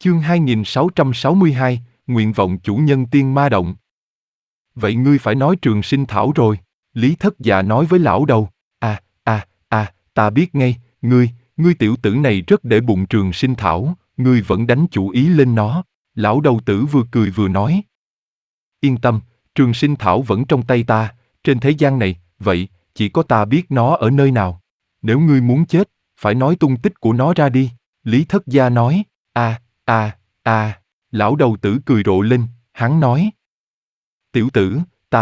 Chương 2662, Nguyện vọng chủ nhân tiên ma động. Vậy ngươi phải nói trường sinh thảo rồi, Lý Thất Dạ nói với lão đầu. Ta biết ngay, ngươi tiểu tử này rất để bụng trường sinh thảo, ngươi vẫn đánh chủ ý lên nó. Lão đầu tử vừa cười vừa nói. Yên tâm, trường sinh thảo vẫn trong tay ta, trên thế gian này, vậy, chỉ có ta biết nó ở nơi nào. Nếu ngươi muốn chết, phải nói tung tích của nó ra đi, Lý Thất Gia nói. Lão đầu tử cười rộ lên, hắn nói. Tiểu tử,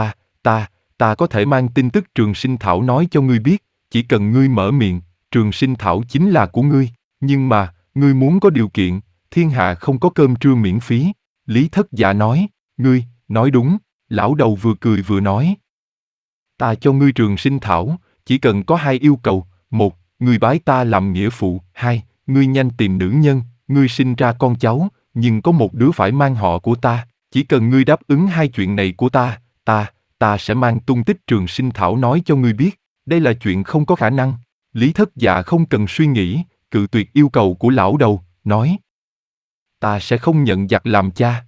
ta có thể mang tin tức trường sinh thảo nói cho ngươi biết, chỉ cần ngươi mở miệng, trường sinh thảo chính là của ngươi, nhưng mà, ngươi muốn có điều kiện, thiên hạ không có cơm trưa miễn phí, Lý Thất Dạ nói. Ngươi, nói đúng, lão đầu vừa cười vừa nói. Ta cho ngươi trường sinh thảo, chỉ cần có hai yêu cầu, một, ngươi bái ta làm nghĩa phụ, hai, ngươi nhanh tìm nữ nhân, ngươi sinh ra con cháu, nhưng có một đứa phải mang họ của ta, chỉ cần ngươi đáp ứng hai chuyện này của ta sẽ mang tung tích trường sinh thảo nói cho ngươi biết, đây là chuyện không có khả năng. Lý Thất Dạ không cần suy nghĩ, cự tuyệt yêu cầu của lão đầu, nói. Ta sẽ không nhận giặc làm cha.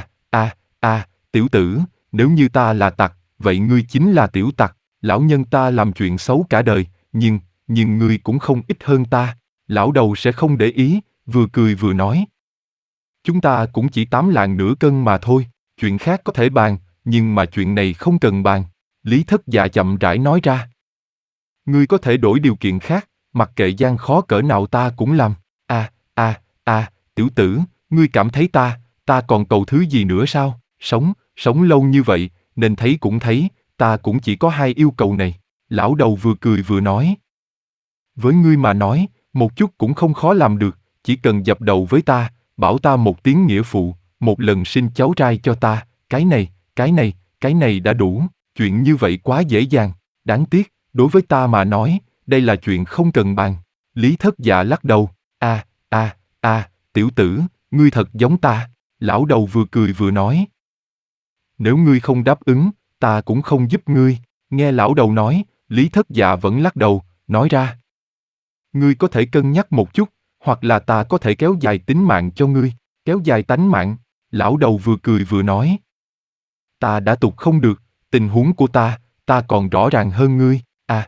Tiểu tử, nếu như ta là tặc, vậy ngươi chính là tiểu tặc, lão nhân ta làm chuyện xấu cả đời, nhưng ngươi cũng không ít hơn ta. Lão đầu sẽ không để ý, vừa cười vừa nói. Chúng ta cũng chỉ 8 lạng nửa cân mà thôi, chuyện khác có thể bàn, nhưng mà chuyện này không cần bàn. Lý Thất Dạ chậm rãi nói ra. Ngươi có thể đổi điều kiện khác, mặc kệ gian khó cỡ nào ta cũng làm. Tiểu tử, ngươi cảm thấy ta còn cầu thứ gì nữa sao? Sống lâu như vậy, nên thấy cũng thấy, ta cũng chỉ có hai yêu cầu này. Lão đầu vừa cười vừa nói. Với ngươi mà nói, một chút cũng không khó làm được, chỉ cần dập đầu với ta, bảo ta một tiếng nghĩa phụ, một lần sinh cháu trai cho ta, cái này đã đủ, chuyện như vậy quá dễ dàng, đáng tiếc, đối với ta mà nói, đây là chuyện không cần bàn. Lý Thất Dạ lắc đầu. Tiểu tử, ngươi thật giống ta. Lão đầu vừa cười vừa nói. Nếu ngươi không đáp ứng, ta cũng không giúp ngươi. Nghe lão đầu nói, Lý Thất Dạ vẫn lắc đầu, nói ra. Ngươi có thể cân nhắc một chút, hoặc là ta có thể kéo dài tính mạng cho ngươi. Kéo dài tánh mạng. Lão đầu vừa cười vừa nói. Ta đã tục không được, tình huống của ta còn rõ ràng hơn ngươi.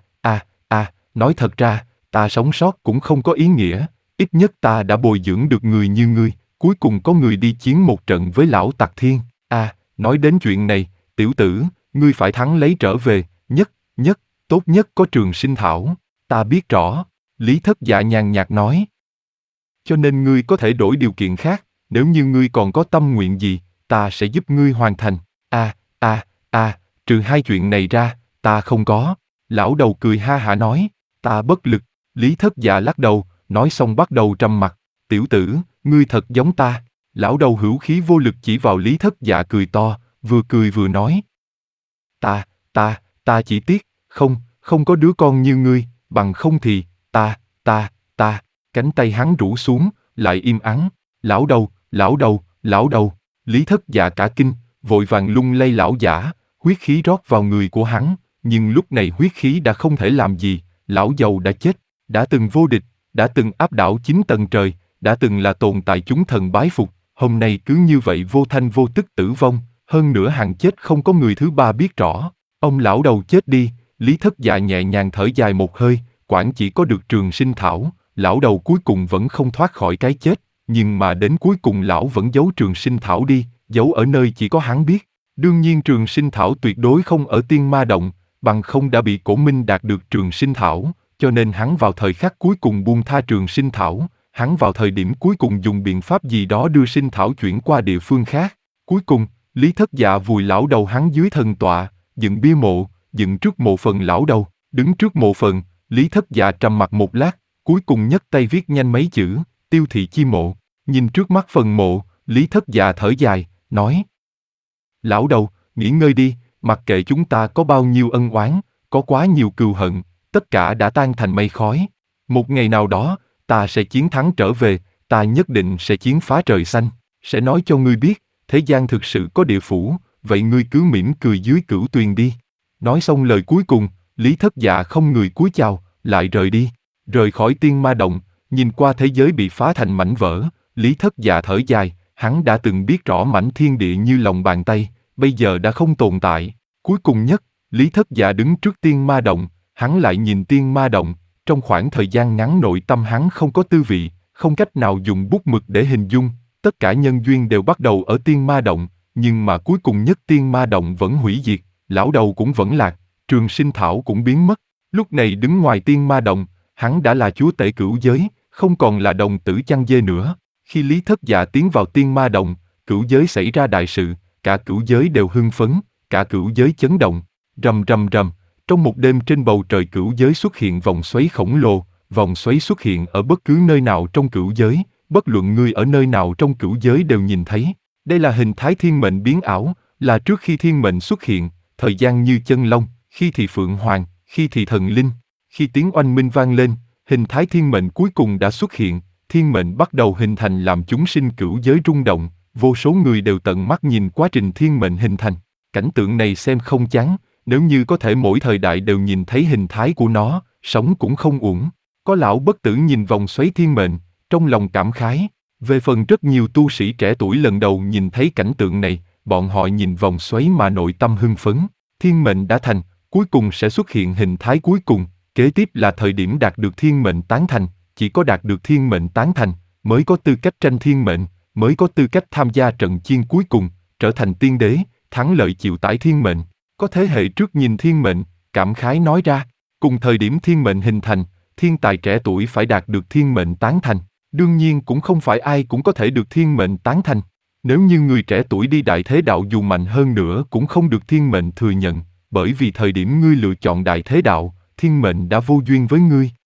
Nói thật ra, ta sống sót cũng không có ý nghĩa, ít nhất ta đã bồi dưỡng được người như ngươi, cuối cùng có người đi chiến một trận với lão Tặc Thiên. Nói đến chuyện này, tiểu tử, ngươi phải thắng lấy trở về, tốt nhất có trường sinh thảo, ta biết rõ, Lý Thất Dạ nhàn nhạt nói. Cho nên ngươi có thể đổi điều kiện khác, nếu như ngươi còn có tâm nguyện gì, ta sẽ giúp ngươi hoàn thành. Trừ hai chuyện này ra, ta không có. Lão đầu cười ha hả nói, ta bất lực. Lý Thất Dạ lắc đầu, nói xong bắt đầu trầm mặc. Tiểu tử, ngươi thật giống ta. Lão đầu hữu khí vô lực chỉ vào Lý Thất Dạ cười to, vừa cười vừa nói. Ta chỉ tiếc, không có đứa con như ngươi, bằng không thì, cánh tay hắn rũ xuống, lại im ắng. Lão đầu, Lý Thất Dạ cả kinh, vội vàng lung lay lão giả, huyết khí rót vào người của hắn, nhưng lúc này huyết khí đã không thể làm gì, lão giàu đã chết, đã từng vô địch, đã từng áp đảo 9 tầng trời, đã từng là tồn tại chúng thần bái phục, hôm nay cứ như vậy vô thanh vô tức tử vong, hơn nữa hằng chết không có người thứ ba biết rõ. Ông lão đầu chết đi, Lý Thất Dạ nhẹ nhàng thở dài một hơi, quản chỉ có được trường sinh thảo, lão đầu cuối cùng vẫn không thoát khỏi cái chết, nhưng mà đến cuối cùng lão vẫn giấu trường sinh thảo đi, giấu ở nơi chỉ có hắn biết. Đương nhiên trường sinh thảo tuyệt đối không ở tiên ma động, bằng không đã bị Cổ Minh đạt được trường sinh thảo, cho nên hắn vào thời khắc cuối cùng buông tha trường sinh thảo, hắn vào thời điểm cuối cùng dùng biện pháp gì đó đưa sinh thảo chuyển qua địa phương khác. Cuối cùng, Lý Thất Dạ vùi lão đầu hắn dưới thần tọa, dựng bia mộ, dựng trước mộ phần lão đầu, đứng trước mộ phần, Lý Thất Dạ trầm mặc một lát, cuối cùng nhấc tay viết nhanh mấy chữ, Tiêu thị chi mộ. Nhìn trước mắt phần mộ, Lý Thất Dạ thở dài, nói. Lão đầu, nghỉ ngơi đi, mặc kệ chúng ta có bao nhiêu ân oán, có quá nhiều cừu hận, tất cả đã tan thành mây khói. Một ngày nào đó, ta sẽ chiến thắng trở về, ta nhất định sẽ chiến phá trời xanh, sẽ nói cho ngươi biết, thế gian thực sự có địa phủ, vậy ngươi cứ mỉm cười dưới cửu tuyền đi. Nói xong lời cuối cùng, Lý Thất Dạ không người cúi chào, lại rời đi. Rời khỏi tiên ma động, nhìn qua thế giới bị phá thành mảnh vỡ, Lý Thất Dạ thở dài, hắn đã từng biết rõ mảnh thiên địa như lòng bàn tay, bây giờ đã không tồn tại. Cuối cùng nhất, Lý Thất Dạ đứng trước tiên ma động, hắn lại nhìn tiên ma động, trong khoảng thời gian ngắn nội tâm hắn không có tư vị, không cách nào dùng bút mực để hình dung, tất cả nhân duyên đều bắt đầu ở tiên ma động, nhưng mà cuối cùng nhất tiên ma động vẫn hủy diệt, lão đầu cũng vẫn lạc, trường sinh thảo cũng biến mất. Lúc này đứng ngoài tiên ma động, hắn đã là chúa tể cửu giới, không còn là đồng tử chăn dê nữa. Khi Lý Thất Dạ tiến vào tiên ma động, cửu giới xảy ra đại sự, cả cửu giới đều hưng phấn, cả cửu giới chấn động. Rầm rầm rầm, trong một đêm trên bầu trời cửu giới xuất hiện vòng xoáy khổng lồ, vòng xoáy xuất hiện ở bất cứ nơi nào trong cửu giới, bất luận ngươi ở nơi nào trong cửu giới đều nhìn thấy. Đây là hình thái thiên mệnh biến ảo, là trước khi thiên mệnh xuất hiện, thời gian như chân long, khi thì phượng hoàng, khi thì thần linh. Khi tiếng oanh minh vang lên, hình thái thiên mệnh cuối cùng đã xuất hiện, thiên mệnh bắt đầu hình thành làm chúng sinh cửu giới rung động, vô số người đều tận mắt nhìn quá trình thiên mệnh hình thành. Cảnh tượng này xem không chán, nếu như có thể mỗi thời đại đều nhìn thấy hình thái của nó, sống cũng không uổng. Có lão bất tử nhìn vòng xoáy thiên mệnh, trong lòng cảm khái. Về phần rất nhiều tu sĩ trẻ tuổi lần đầu nhìn thấy cảnh tượng này, bọn họ nhìn vòng xoáy mà nội tâm hưng phấn. Thiên mệnh đã thành, cuối cùng sẽ xuất hiện hình thái cuối cùng, kế tiếp là thời điểm đạt được thiên mệnh tán thành, chỉ có đạt được thiên mệnh tán thành, mới có tư cách tranh thiên mệnh, mới có tư cách tham gia trận chiến cuối cùng, trở thành tiên đế, thắng lợi chịu tải thiên mệnh. Có thế hệ trước nhìn thiên mệnh, cảm khái nói ra, cùng thời điểm thiên mệnh hình thành, thiên tài trẻ tuổi phải đạt được thiên mệnh tán thành, đương nhiên cũng không phải ai cũng có thể được thiên mệnh tán thành. Nếu như người trẻ tuổi đi đại thế đạo dù mạnh hơn nữa cũng không được thiên mệnh thừa nhận, bởi vì thời điểm ngươi lựa chọn đại thế đạo, thiên mệnh đã vô duyên với ngươi.